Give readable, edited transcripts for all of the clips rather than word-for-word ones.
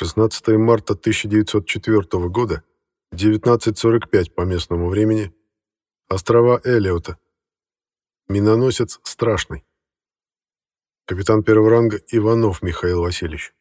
16 марта 1904 года, 19:45 по местному времени, острова Эллиота. Миноносец «Страшный». Капитан первого ранга Иванов Михаил Васильевич.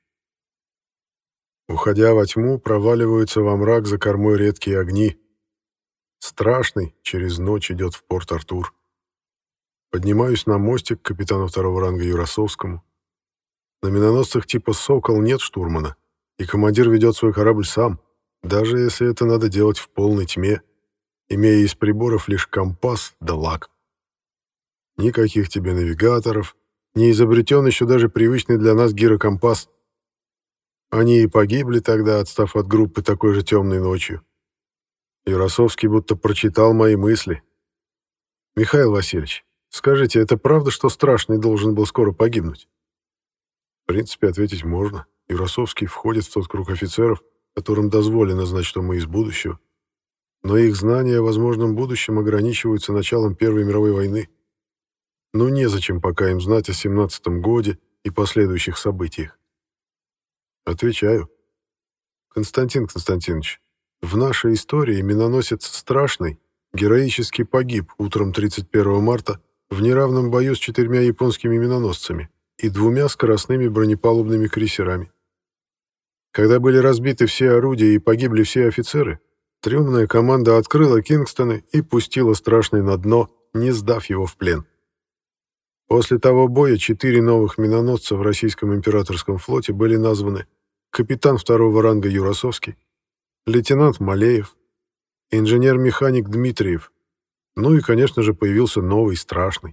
Уходя во тьму, проваливаются во мрак за кормой редкие огни. Страшный через ночь идет в порт Артур. Поднимаюсь на мостик к капитану второго ранга Юрасовскому. На миноносцах типа «Сокол» нет штурмана, и командир ведет свой корабль сам, даже если это надо делать в полной тьме, имея из приборов лишь компас да лак. Никаких тебе навигаторов, не изобретен еще даже привычный для нас гирокомпас. Они и погибли тогда, отстав от группы такой же темной ночью. Юрасовский будто прочитал мои мысли. «Михаил Васильевич, скажите, это правда, что Страшный должен был скоро погибнуть?» В принципе, ответить можно. Юрасовский входит в тот круг офицеров, которым дозволено знать, что мы из будущего. Но их знания о возможном будущем ограничиваются началом Первой мировой войны. Но незачем пока им знать о 17-м годе и последующих событиях. Отвечаю. Константин Константинович, в нашей истории миноносец «Страшный» героически погиб утром 31 марта в неравном бою с 4 японскими миноносцами и 2 скоростными бронепалубными крейсерами. Когда были разбиты все орудия и погибли все офицеры, трюмная команда открыла Кингстоны и пустила «Страшный» на дно, не сдав его в плен. После того боя 4 новых миноносца в российском императорском флоте были названы капитан второго ранга Юрасовский, лейтенант Малеев, инженер-механик Дмитриев, ну и, конечно же, появился новый «Страшный».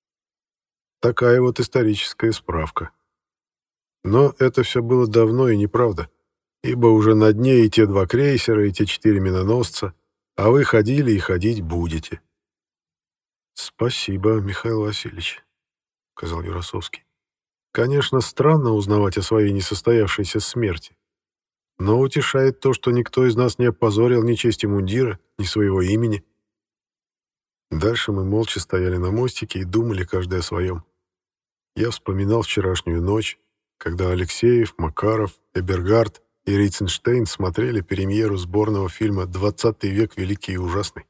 Такая вот историческая справка. Но это все было давно и неправда, ибо уже на дне и те 2 крейсера, и те 4 миноносца, а вы ходили и ходить будете. «Спасибо, Михаил Васильевич», — сказал Юрасовский. «Конечно, странно узнавать о своей несостоявшейся смерти, но утешает то, что никто из нас не опозорил ни чести мундира, ни своего имени». Дальше мы молча стояли на мостике и думали каждый о своем. Я вспоминал вчерашнюю ночь, когда Алексеев, Макаров, Эбергард и Рейценштейн смотрели премьеру сборного фильма «20 век великий и ужасный».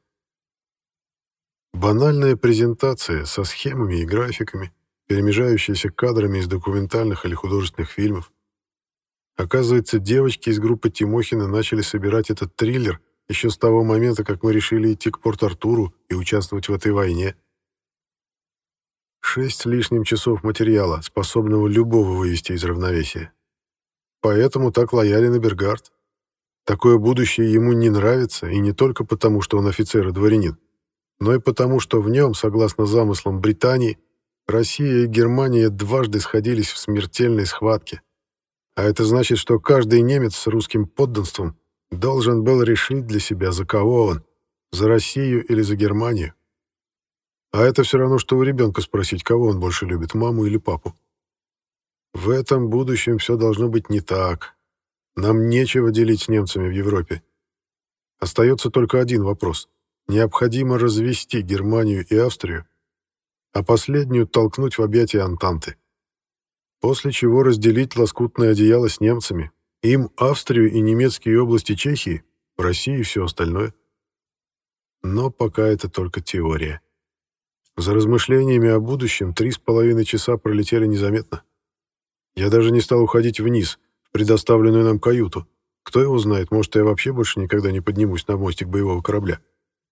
Банальная презентация со схемами и графиками, перемежающаяся кадрами из документальных или художественных фильмов. Оказывается, девочки из группы Тимохина начали собирать этот триллер еще с того момента, как мы решили идти к Порт-Артуру и участвовать в этой войне. 6 с лишним часов материала, способного любого вывести из равновесия. Поэтому так лоялен Эбергард. Такое будущее ему не нравится, и не только потому, что он офицер и дворянин, но и потому, что в нем, согласно замыслам Британии, Россия и Германия дважды сходились в смертельной схватке. А это значит, что каждый немец с русским подданством должен был решить для себя, за кого он, за Россию или за Германию. А это все равно, что у ребенка спросить, кого он больше любит, маму или папу. В этом будущем все должно быть не так. Нам нечего делить с немцами в Европе. Остается только один вопрос. Необходимо развести Германию и Австрию, а последнюю толкнуть в объятия Антанты. После чего разделить лоскутное одеяло с немцами. Им Австрию и немецкие области Чехии, в России и все остальное. Но пока это только теория. За размышлениями о будущем 3,5 часа пролетели незаметно. Я даже не стал уходить вниз, в предоставленную нам каюту. Кто его знает, может, я вообще больше никогда не поднимусь на мостик боевого корабля.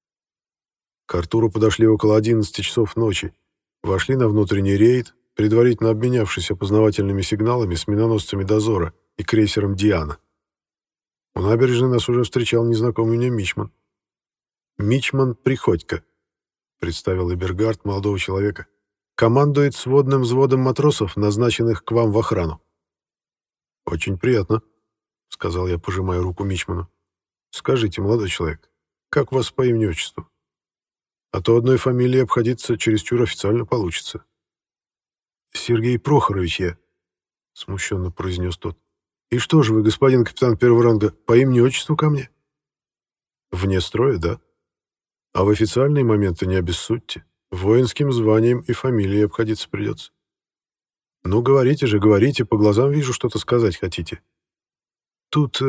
К Артуру подошли около 11 часов ночи. Вошли на внутренний рейд, предварительно обменявшись опознавательными сигналами с миноносцами «Дозора» и крейсером «Диана». У набережной нас уже встречал незнакомый мне мичман. «Мичман Приходько», — представил Эбергард молодого человека. «Командует сводным взводом матросов, назначенных к вам в охрану». «Очень приятно», — сказал я, пожимая руку мичману. «Скажите, молодой человек, как вас по имени-отчеству? А то одной фамилией обходиться чересчур официально получится». «Сергей Прохорович я», — смущенно произнес тот. «И что же вы, господин капитан первого ранга, по имени-отчеству ко мне?» «Вне строя, да. А в официальные моменты не обессудьте. Воинским званием и фамилией обходиться придется». «Ну, говорите же, говорите, по глазам вижу, что-то сказать хотите». тут,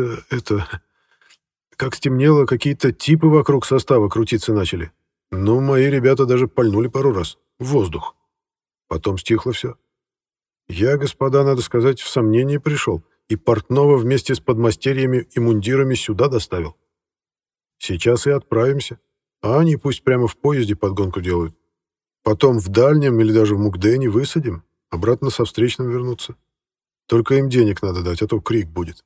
как стемнело, какие-то типы вокруг состава крутиться начали. Ну, мои ребята даже пальнули пару раз. В воздух. Потом стихло все. Я, господа, надо сказать, в сомнение пришел, и портного вместе с подмастерьями и мундирами сюда доставил. Сейчас и отправимся, а они пусть прямо в поезде подгонку делают. Потом в Дальнем или даже в Мукдене высадим, обратно со встречным вернуться. Только им денег надо дать, а то крик будет.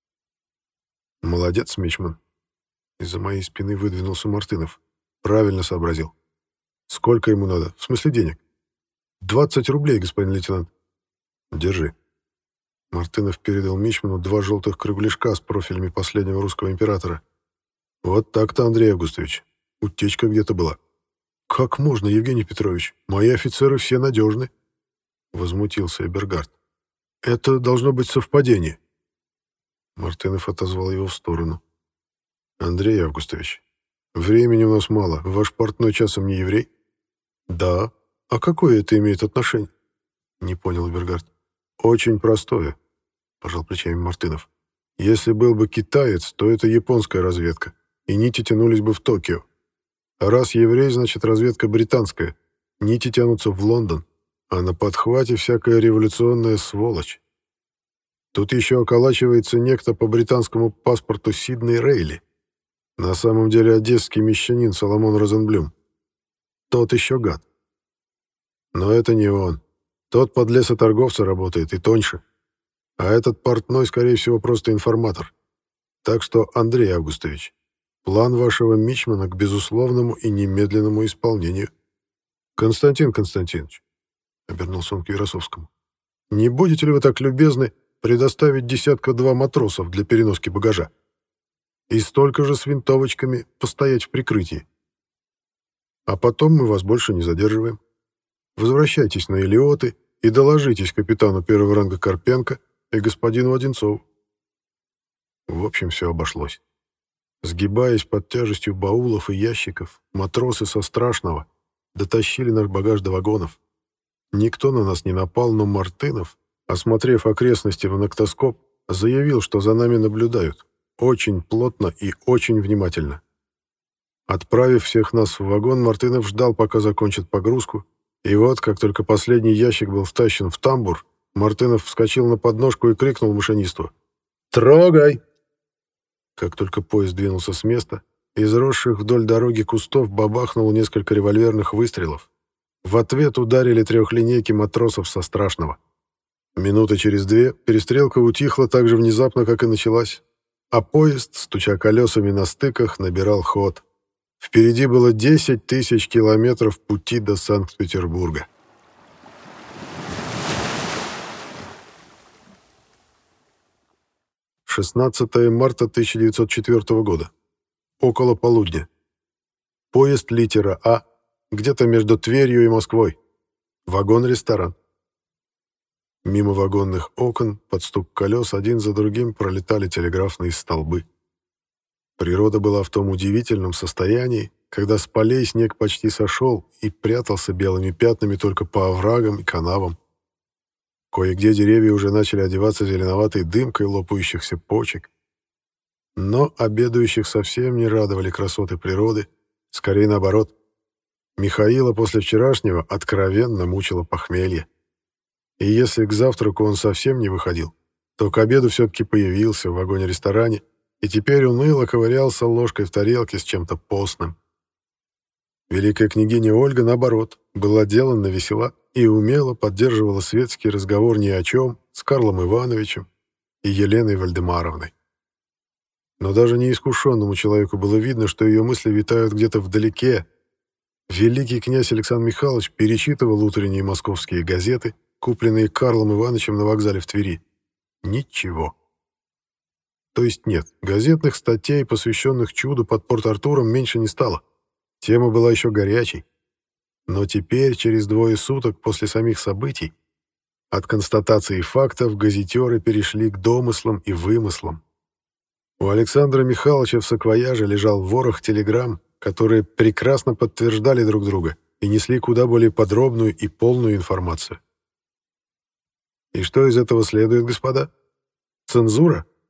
Молодец, мичман. Из-за моей спины выдвинулся Мартынов. Правильно сообразил. Сколько ему надо? В смысле денег? 20 рублей, господин лейтенант. Держи. Мартынов передал мичману 2 желтых кругляшка с профилями последнего русского императора. Вот так-то, Андрей Августович. Утечка где-то была. Как можно, Евгений Петрович? Мои офицеры все надежны. Возмутился Эбергард. Это должно быть совпадение. Мартынов отозвал его в сторону. Андрей Августович, времени у нас мало. Ваш портной часом не еврей? Да. А какое это имеет отношение? Не понял Эбергард. Очень простое, пожал плечами Мартынов. Если был бы китаец, то это японская разведка, и нити тянулись бы в Токио. А раз еврей, значит разведка британская. Нити тянутся в Лондон, а на подхвате всякая революционная сволочь. Тут еще околачивается некто по британскому паспорту Сидней Рейли. На самом деле одесский мещанин Соломон Розенблюм. Тот еще гад. Но это не он. Тот под лесоторговца работает и тоньше. А этот портной, скорее всего, просто информатор. Так что, Андрей Августович, план вашего мичмана к безусловному и немедленному исполнению. Константин Константинович, обернулся он к Яросовскому, не будете ли вы так любезны предоставить 10-2 матросов для переноски багажа? И столько же с винтовочками постоять в прикрытии. А потом мы вас больше не задерживаем. Возвращайтесь на Элиоты и доложитесь капитану первого ранга Карпенко и господину Одинцову. В общем, все обошлось. Сгибаясь под тяжестью баулов и ящиков, матросы со Страшного дотащили наш багаж до вагонов. Никто на нас не напал, но Мартынов, осмотрев окрестности в ноктоскоп, заявил, что за нами наблюдают. Очень плотно и очень внимательно. Отправив всех нас в вагон, Мартынов ждал, пока закончат погрузку, и вот, как только последний ящик был втащен в тамбур, Мартынов вскочил на подножку и крикнул машинисту: «Трогай!». Как только поезд двинулся с места, из росших вдоль дороги кустов бабахнуло несколько револьверных выстрелов. В ответ ударили трехлинейки матросов со Страшного. Минуты через 2 перестрелка утихла так же внезапно, как и началась, а поезд, стуча колесами на стыках, набирал ход. Впереди было 10 тысяч километров пути до Санкт-Петербурга. «16 марта 1904 года. Около полудня. Поезд литера А, где-то между Тверью и Москвой. Вагон-ресторан. Мимо вагонных окон, под стук колес, один за другим пролетали телеграфные столбы. Природа была в том удивительном состоянии, когда с полей снег почти сошел и прятался белыми пятнами только по оврагам и канавам. Кое-где деревья уже начали одеваться зеленоватой дымкой лопающихся почек. Но обедающих совсем не радовали красоты природы, скорее наоборот. Михаила после вчерашнего откровенно мучило похмелье. И если к завтраку он совсем не выходил, то к обеду все-таки появился в вагоне-ресторане и теперь уныло ковырялся ложкой в тарелке с чем-то постным. Великая княгиня Ольга, наоборот, была деланно весела и умело поддерживала светский разговор ни о чем с Карлом Ивановичем и Еленой Вальдемаровной. Но даже неискушенному человеку было видно, что ее мысли витают где-то вдалеке. Великий князь Александр Михайлович перечитывал утренние московские газеты, купленные Карлом Ивановичем на вокзале в Твери. Ничего. То есть нет, газетных статей, посвященных чуду под Порт-Артуром, меньше не стало. Тема была еще горячей. Но теперь, через 2 суток после самих событий, от констатации фактов газетеры перешли к домыслам и вымыслам. У Александра Михайловича в саквояже лежал ворох телеграмм, которые прекрасно подтверждали друг друга и несли куда более подробную и полную информацию. И что из этого следует, господа? Цензура?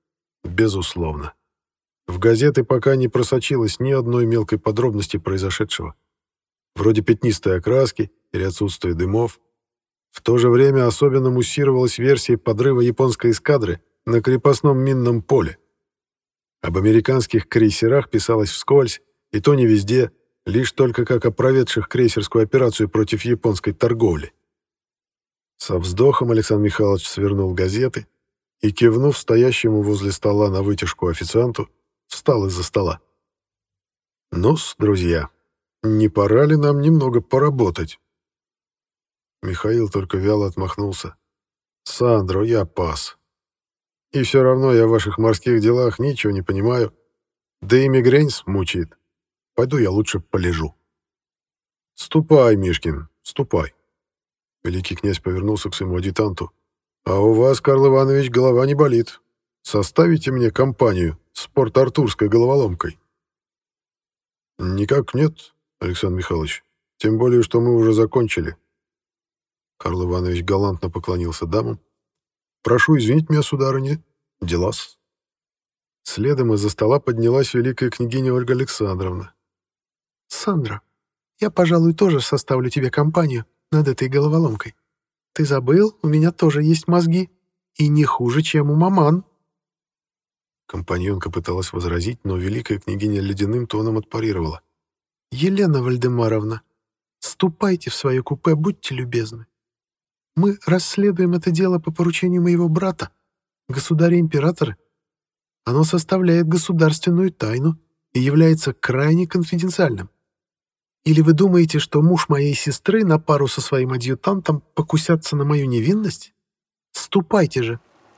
Безусловно. В газеты пока не просочилось ни одной мелкой подробности произошедшего. Вроде пятнистой окраски или отсутствия дымов. В то же время особенно муссировалась версия подрыва японской эскадры на крепостном минном поле. Об американских крейсерах писалось вскользь, и то не везде, лишь только как о проведших крейсерскую операцию против японской торговли. Со вздохом Александр Михайлович свернул газеты и, кивнув стоящему возле стола на вытяжку официанту, встал из-за стола. «Ну-с, друзья, не пора ли нам немного поработать?» Михаил только вяло отмахнулся. «Сандро, я пас. И все равно я в ваших морских делах ничего не понимаю. Да и мигрень смучает. Пойду я лучше полежу». «Ступай, Мишкин, ступай». Великий князь повернулся к своему адъютанту. «А у вас, Карл Иванович, голова не болит. Составите мне компанию с порт-артурской головоломкой?» «Никак нет, Александр Михайлович. Тем более, что мы уже закончили». Карл Иванович галантно поклонился дамам. «Прошу извинить меня, сударыня. Дела-с». Следом из-за стола поднялась великая княгиня Ольга Александровна. «Сандра, я, пожалуй, тоже составлю тебе компанию над этой головоломкой. Ты забыл, у меня тоже есть мозги. И не хуже, чем у маман». Компаньонка пыталась возразить, но великая княгиня ледяным тоном отпарировала. «Елена Вальдемаровна, ступайте в свое купе, будьте любезны. Мы расследуем это дело по поручению моего брата, государя-императора. Оно составляет государственную тайну и является крайне конфиденциальным. Или вы думаете, что муж моей сестры на пару со своим адъютантом покусятся на мою невинность? Ступайте же!»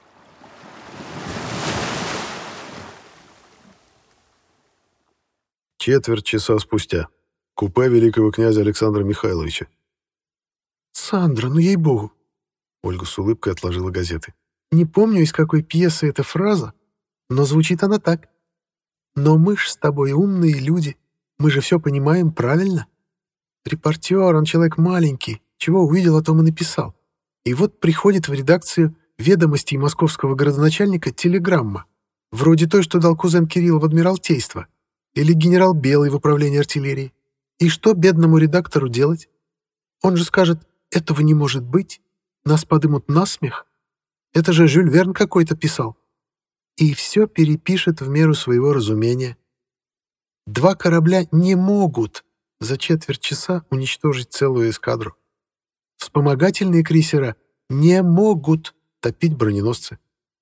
Четверть часа спустя. Купе великого князя Александра Михайловича. «Сандра, ну ей-богу!» Ольга с улыбкой отложила газеты. «Не помню, из какой пьесы эта фраза, но звучит она так. Но мы ж с тобой умные люди, мы же все понимаем правильно. Репортер, он человек маленький, чего увидел, о том и написал. И вот приходит в редакцию «Ведомостей» московского градоначальника телеграмма, вроде той, что дал кузен Кирилл в Адмиралтейство, или генерал Белый в управлении артиллерии. И что бедному редактору делать? Он же скажет: этого не может быть, нас подымут на смех. Это же Жюль Верн какой-то писал. И все перепишет в меру своего разумения. 2 корабля не могут за четверть часа уничтожить целую эскадру. Вспомогательные крейсера не могут топить броненосцы.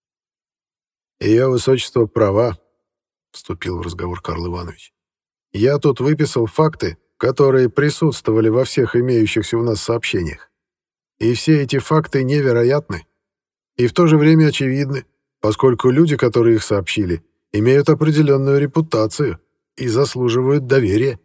«Ее высочество права», — вступил в разговор Карл Иванович. «Я тут выписал факты, которые присутствовали во всех имеющихся у нас сообщениях. И все эти факты невероятны и в то же время очевидны, поскольку люди, которые их сообщили, имеют определенную репутацию и заслуживают доверия.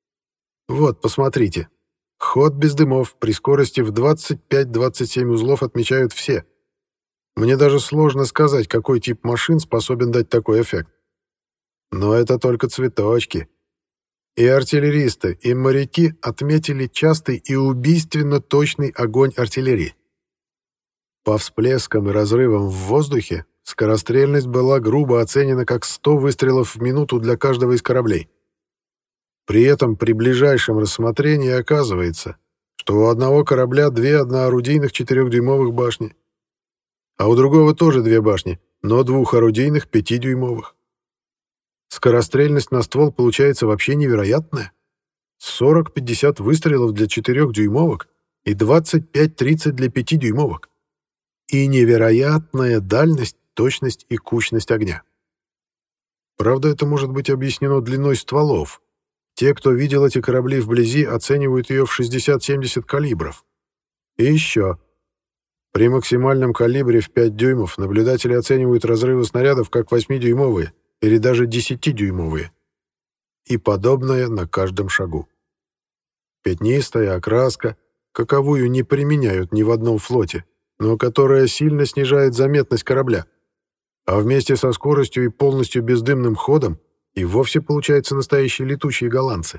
Вот, посмотрите. Ход без дымов при скорости в 25-27 узлов отмечают все. Мне даже сложно сказать, какой тип машин способен дать такой эффект. Но это только цветочки. И артиллеристы, и моряки отметили частый и убийственно точный огонь артиллерии. По всплескам и разрывам в воздухе скорострельность была грубо оценена как 100 выстрелов в минуту для каждого из кораблей. При этом при ближайшем рассмотрении оказывается, что у одного корабля 2 одноорудийных 4-дюймовых башни, а у другого тоже 2 башни, но 2 орудийных 5-дюймовых. Скорострельность на ствол получается вообще невероятная. 40-50 выстрелов для 4-дюймовок и 25-30 для 5-дюймовок. И невероятная дальность, точность и кучность огня. Правда, это может быть объяснено длиной стволов. Те, кто видел эти корабли вблизи, оценивают ее в 60-70 калибров. И еще. При максимальном калибре в 5 дюймов наблюдатели оценивают разрывы снарядов как 8-дюймовые или даже 10-дюймовые. И подобное на каждом шагу. Пятнистая окраска, каковую не применяют ни в одном флоте, но которая сильно снижает заметность корабля, а вместе со скоростью и полностью бездымным ходом и вовсе получаются настоящие летучие голландцы.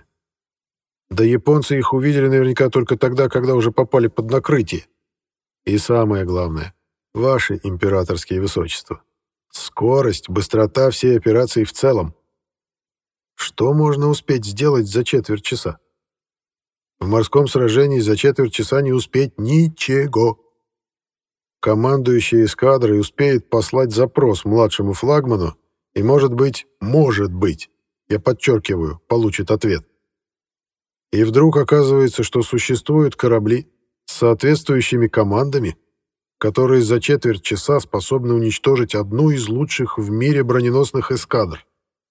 Да японцы их увидели наверняка только тогда, когда уже попали под накрытие. И самое главное, ваши императорские высочества, Скорость, быстрота всей операции в целом. Что можно успеть сделать за четверть часа? В морском сражении за четверть часа не успеть ничего. Командующий эскадрой успеет послать запрос младшему флагману и, может быть, я подчеркиваю, получит ответ. И вдруг оказывается, что существуют корабли с соответствующими командами, которые за четверть часа способны уничтожить одну из лучших в мире броненосных эскадр.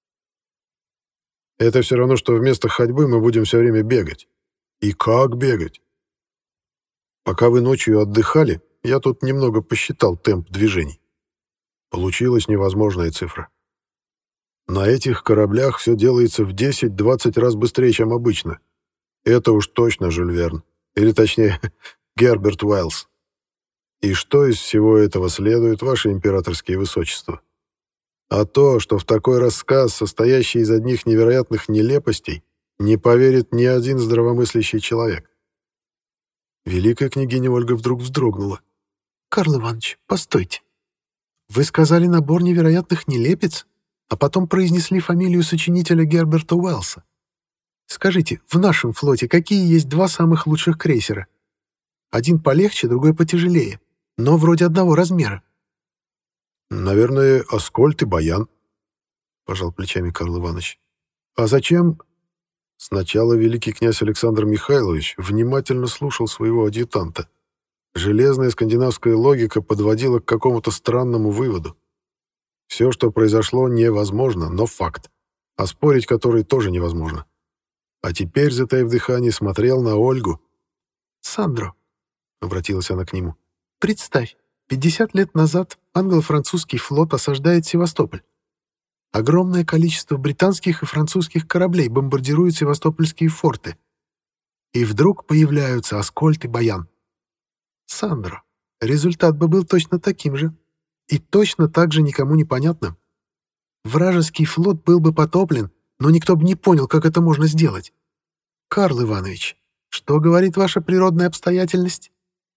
Это все равно, что вместо ходьбы мы будем все время бегать. И как бегать? Пока вы ночью отдыхали, я тут немного посчитал темп движений. Получилась невозможная цифра. На этих кораблях все делается в 10-20 раз быстрее, чем обычно. Это уж точно Жюль Верн. Или точнее, Герберт Уэллс. И что из всего этого следует, ваше императорские высочества? А то, что в такой рассказ, состоящий из одних невероятных нелепостей, не поверит ни один здравомыслящий человек. Великая княгиня Ольга вдруг вздрогнула. «Карл Иванович, постойте. Вы сказали набор невероятных нелепиц, а потом произнесли фамилию сочинителя Герберта Уэллса. Скажите, в нашем флоте какие есть два самых лучших крейсера? Один полегче, другой потяжелее, но вроде одного размера». «Наверное, Аскольд и Баян», — пожал плечами Карл Иванович. «А зачем?» Сначала великий князь Александр Михайлович внимательно слушал своего адъютанта. Железная скандинавская логика подводила к какому-то странному выводу. Все, что произошло, невозможно, но факт, оспорить который тоже невозможно. А теперь, затаив дыхание, смотрел на Ольгу. «Сандро», — обратилась она к нему, — «представь, 50 лет назад англо-французский флот осаждает Севастополь. Огромное количество британских и французских кораблей бомбардируют севастопольские форты. И вдруг появляются Аскольд и Баян. Сандро, результат бы был точно таким же. И точно так же никому непонятным. Вражеский флот был бы потоплен, но никто бы не понял, как это можно сделать. Карл Иванович, что говорит ваша природная обстоятельность?»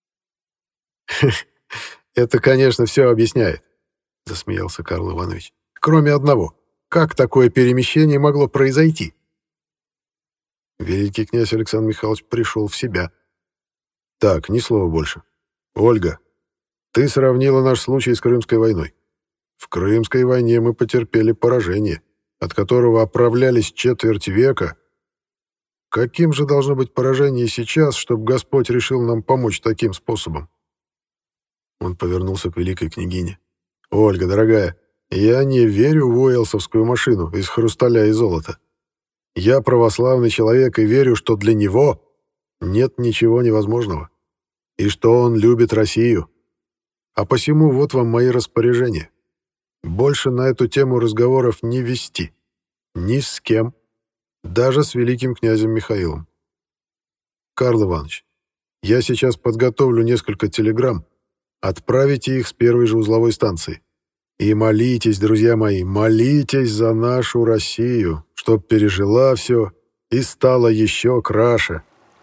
«Это, конечно, все объясняет», — засмеялся Карл Иванович. «Кроме одного. Как такое перемещение могло произойти?» Великий князь Александр Михайлович пришел в себя. «Так, ни слова больше. Ольга, ты сравнила наш случай с Крымской войной. В Крымской войне мы потерпели поражение, от которого оправлялись четверть века. Каким же должно быть поражение сейчас, чтобы Господь решил нам помочь таким способом?» Он повернулся к великой княгине. «Ольга, дорогая, я не верю в уэллсовскую машину из хрусталя и золота. Я православный человек и верю, что для него нет ничего невозможного, и что он любит Россию. А посему вот вам мои распоряжения. Больше на эту тему разговоров не вести. Ни с кем. Даже с великим князем Михаилом. Карл Иванович, я сейчас подготовлю несколько телеграмм. Отправите их с первой же узловой станции. И молитесь, друзья мои, молитесь за нашу Россию, чтоб пережила все и стала еще краше».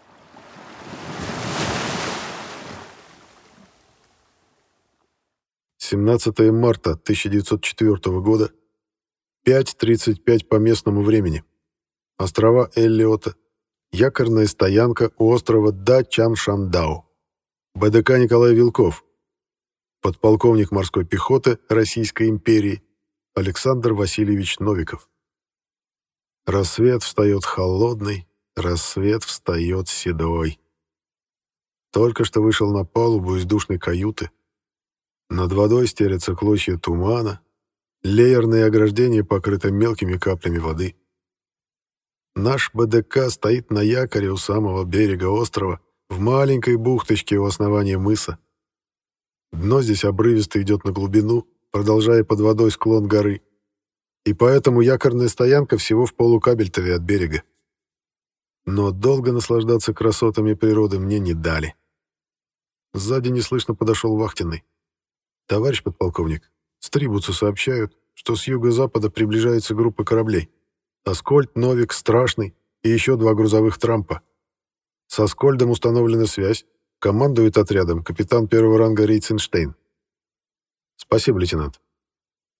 17 марта 1904 года, 5:35 по местному времени. Острова Эллиота. Якорная стоянка у острова Да-Чан-Шандау. БДК Николай Вилков. Подполковник морской пехоты Российской империи Александр Васильевич Новиков. Рассвет встает холодный, рассвет встает седой. Только что вышел на палубу из душной каюты. Над водой стелятся клочья тумана, леерные ограждения покрыты мелкими каплями воды. Наш БДК стоит на якоре у самого берега острова, в маленькой бухточке у основания мыса. Дно здесь обрывисто идет на глубину, продолжая под водой склон горы. И поэтому якорная стоянка всего в полукабельтове от берега. Но долго наслаждаться красотами природы мне не дали. Сзади неслышно подошел вахтенный. «Товарищ подполковник, с Трибуца сообщают, что с юго-запада приближается группа кораблей. Аскольд, Новик, Страшный и еще 2 грузовых трампа. С Аскольдом установлена связь. Командует отрядом капитан 1-го ранга Рейценштейн». «Спасибо, лейтенант».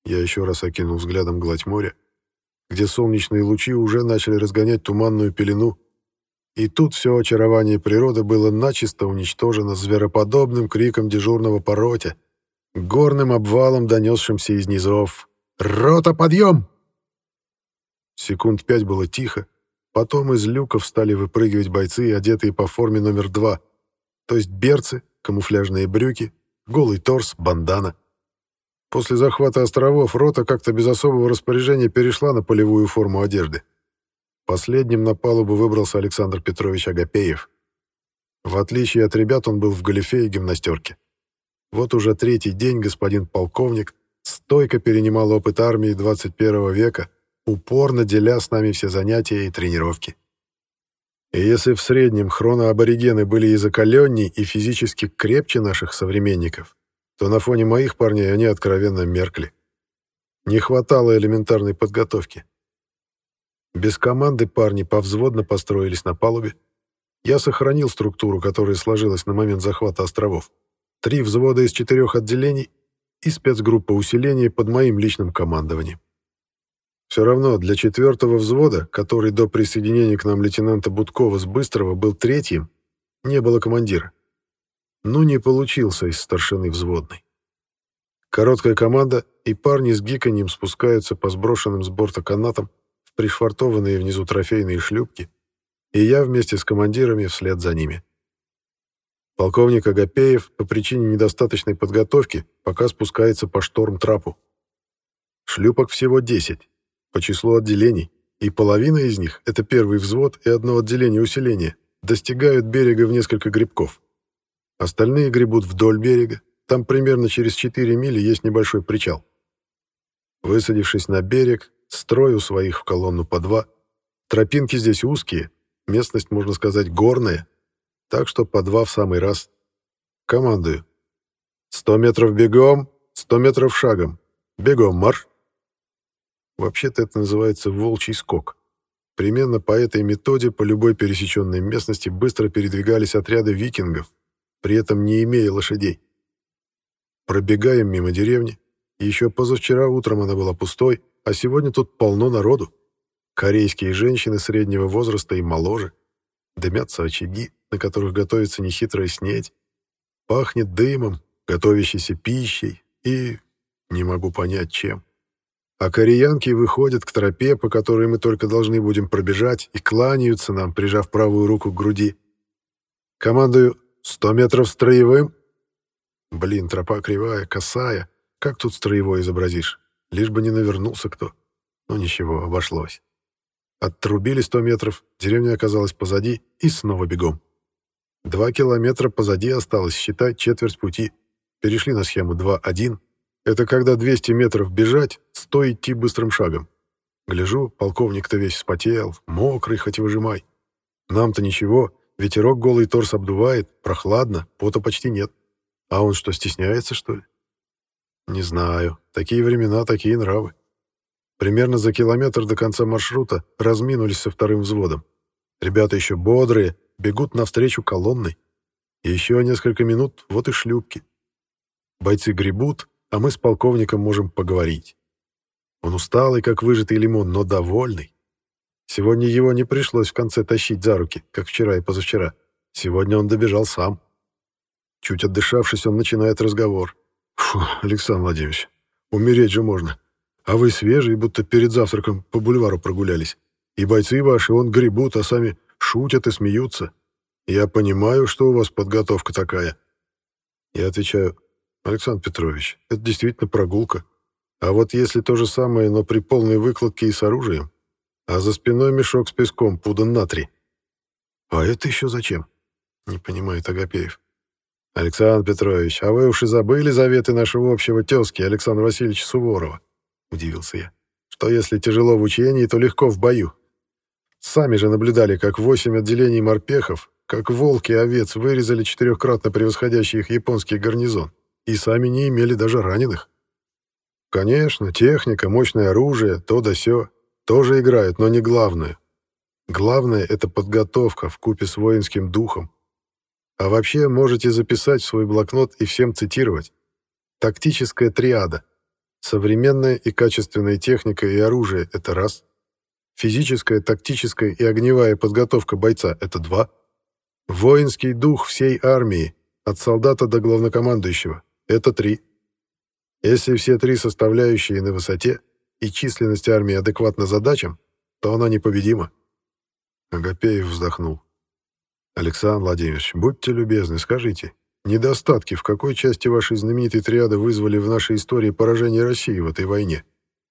Я еще раз окинул взглядом гладь моря, где солнечные лучи уже начали разгонять туманную пелену, и тут все очарование природы было начисто уничтожено звероподобным криком дежурного по роте, горным обвалом, донесшимся из низов. «Рота, подъем!» Секунд 5 было тихо, потом из люков стали выпрыгивать бойцы, одетые по форме номер 2, то есть берцы, камуфляжные брюки, голый торс, бандана. После захвата островов рота как-то без особого распоряжения перешла на полевую форму одежды. Последним на палубу выбрался Александр Петрович Агапеев. В отличие от ребят, он был в галифе и гимнастерке. Вот уже третий день господин полковник стойко перенимал опыт армии 21 века, упорно деля с нами все занятия и тренировки. И если в среднем хроноаборигены были и закаленней, и физически крепче наших современников, то на фоне моих парней они откровенно меркли. Не хватало элементарной подготовки. Без команды парни повзводно построились на палубе. Я сохранил структуру, которая сложилась на момент захвата островов. 3 взвода из 4 отделений и спецгруппа усиления под моим личным командованием. Все равно для 4-го взвода, который до присоединения к нам лейтенанта Будкова с Быстрого был 3-м, не было командира. Ну, не получился из старшины взводной. Короткая команда, и парни с гиканьем спускаются по сброшенным с борта канатам в пришвартованные внизу трофейные шлюпки, и я вместе с командирами вслед за ними. Полковник Агапеев по причине недостаточной подготовки пока спускается по шторм-трапу. Шлюпок всего 10, по числу отделений, и половина из них — это первый взвод и одно отделение усиления, достигают берега в несколько гребков. Остальные гребут вдоль берега, там примерно через 4 мили есть небольшой причал. Высадившись на берег, строю своих в колонну по 2. Тропинки здесь узкие, местность, можно сказать, горная, так что по 2 в самый раз. Командую. 100 метров бегом, 100 метров шагом. Бегом марш. Вообще-то это называется волчий скок. Примерно по этой методе по любой пересеченной местности быстро передвигались отряды викингов, при этом не имея лошадей. Пробегаем мимо деревни. Еще позавчера утром она была пустой, а сегодня тут полно народу. Корейские женщины среднего возраста и моложе. Дымятся очаги, на которых готовится нехитрая снедь. Пахнет дымом, готовящейся пищей и... не могу понять, чем. А кореянки выходят к тропе, по которой мы только должны будем пробежать, и кланяются нам, прижав правую руку к груди. Командую 100 метров строевым. Блин, тропа кривая, косая. Как тут строевой изобразишь? Лишь бы не навернулся кто. Но ничего, обошлось. Отрубили 100 метров, деревня оказалась позади, и снова бегом. 2 километра позади осталось, считай, четверть пути. Перешли на схему 2-1. Это когда 200 метров бежать, 100 идти быстрым шагом. Гляжу, полковник-то весь вспотел, мокрый, хоть и выжимай. Нам-то ничего, ветерок голый торс обдувает, прохладно, пота почти нет. А он что, стесняется, что ли? Не знаю, такие времена, такие нравы. Примерно за километр до конца маршрута разминулись со 2-м взводом. Ребята еще бодрые, бегут навстречу колонной. И еще несколько минут, вот и шлюпки. Бойцы гребут, а мы с полковником можем поговорить. Он усталый, как выжатый лимон, но довольный. Сегодня его не пришлось в конце тащить за руки, как вчера и позавчера. Сегодня он добежал сам. Чуть отдышавшись, он начинает разговор. «Фу, Александр Владимирович, умереть же можно. А вы свежие, будто перед завтраком по бульвару прогулялись. И бойцы ваши, он гребут, а сами шутят и смеются. Я понимаю, что у вас подготовка такая». Я отвечаю: «Александр Петрович, это действительно прогулка. А вот если то же самое, но при полной выкладке и с оружием, а за спиной мешок с песком пудан на 3». «А это еще зачем?» — не понимает Агапеев. «Александр Петрович, а вы уж и забыли заветы нашего общего тезки Александра Васильевича Суворова?» — удивился я. «Что если тяжело в учении, то легко в бою. Сами же наблюдали, как 8 отделений морпехов, как волки овец, вырезали 4-кратно превосходящий их японский гарнизон, и сами не имели даже раненых. Конечно, техника, мощное оружие, то да сё, тоже играют, но не главное. Главное — это подготовка вкупе с воинским духом. А вообще можете записать в свой блокнот и всем цитировать. Тактическая триада. Современная и качественная техника и оружие — это раз. Физическая, тактическая и огневая подготовка бойца — это два. Воинский дух всей армии, от солдата до главнокомандующего — это три. Если все три составляющие на высоте и численность армии адекватна задачам, то она непобедима. Агапеев вздохнул. Александр Владимирович, будьте любезны, скажите, недостатки в какой части вашей знаменитой триады вызвали в нашей истории поражение России в этой войне?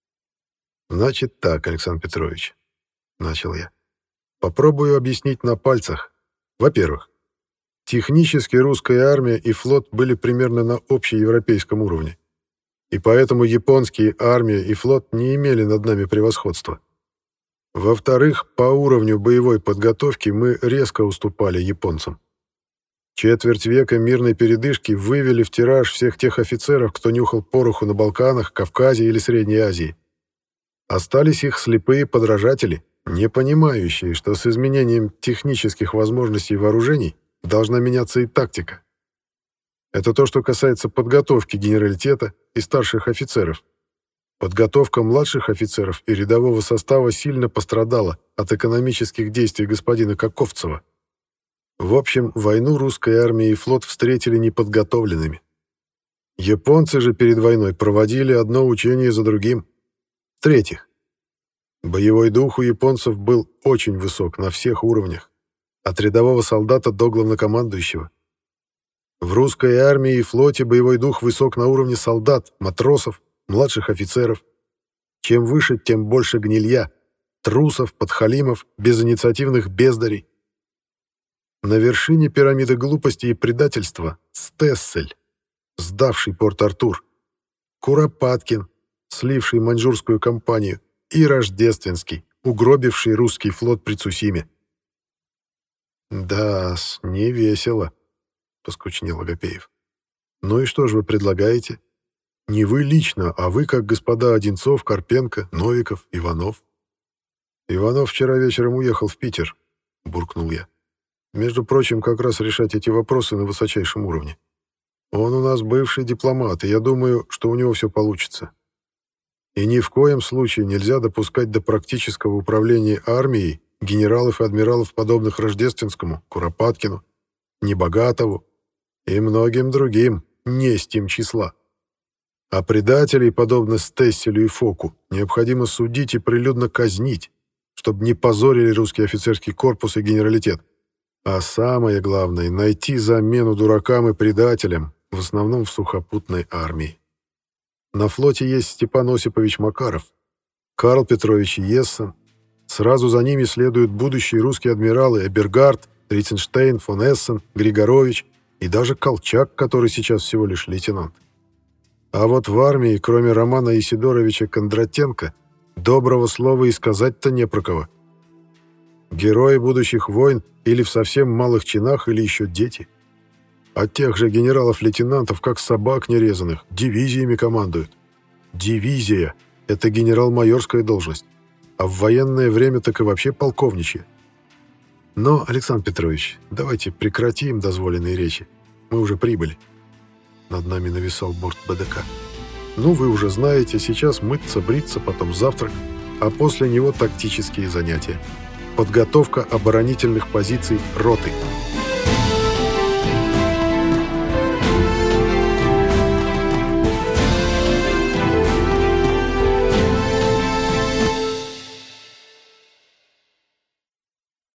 Значит так, Александр Петрович, начал я. Попробую объяснить на пальцах. Во-первых, технически русская армия и флот были примерно на общеевропейском уровне. И поэтому японские армия и флот не имели над нами превосходства. Во-вторых, по уровню боевой подготовки мы резко уступали японцам. Четверть века мирной передышки вывели в тираж всех тех офицеров, кто нюхал пороху на Балканах, Кавказе или Средней Азии. Остались их слепые подражатели, не понимающие, что с изменением технических возможностей вооружений должна меняться и тактика. Это то, что касается подготовки генералитета и старших офицеров. Подготовка младших офицеров и рядового состава сильно пострадала от экономических действий господина Каковцева. В общем, войну русская армия и флот встретили неподготовленными. Японцы же перед войной проводили одно учение за другим. В-третьих, боевой дух у японцев был очень высок на всех уровнях, от рядового солдата до главнокомандующего. В русской армии и флоте боевой дух высок на уровне солдат, матросов, младших офицеров. Чем выше, тем больше гнилья, трусов, подхалимов, безинициативных бездарей. На вершине пирамиды глупости и предательства Стессель, сдавший Порт-Артур, Куропаткин, сливший маньчжурскую кампанию, и Рождественский, угробивший русский флот при Цусиме. «Да-с, не весело», — поскучнел Агапеев. «Ну и что же вы предлагаете? Не вы лично, а вы как господа Одинцов, Карпенко, Новиков, Иванов». «Иванов вчера вечером уехал в Питер», — буркнул я. «Между прочим, как раз решать эти вопросы на высочайшем уровне. Он у нас бывший дипломат, и я думаю, что у него все получится. И ни в коем случае нельзя допускать до практического управления армией генералов и адмиралов, подобных Рождественскому, Куропаткину, Небогатову и многим другим не с тем числа. А предателей, подобно Стесселю и Фоку, необходимо судить и прилюдно казнить, чтобы не позорили русский офицерский корпус и генералитет. А самое главное — найти замену дуракам и предателям, в основном в сухопутной армии. На флоте есть Степан Осипович Макаров, Карл Петрович Ессен. Сразу за ними следуют будущие русские адмиралы Эбергард, Ритценштейн, фон Эссен, Григорович и даже Колчак, который сейчас всего лишь лейтенант. А вот в армии, кроме Романа Исидоровича Кондратенко, доброго слова и сказать-то не про кого. Герои будущих войн или в совсем малых чинах, или еще дети. От тех же генералов-лейтенантов, как собак нерезанных, дивизиями командуют. Дивизия — это генерал-майорская должность, а в военное время так и вообще полковничья. Но, Александр Петрович, давайте прекратим дозволенные речи. Мы уже прибыли. Над нами нависал борт БДК. Ну, вы уже знаете, сейчас мыться, бриться, потом завтрак, а после него тактические занятия. Подготовка оборонительных позиций роты.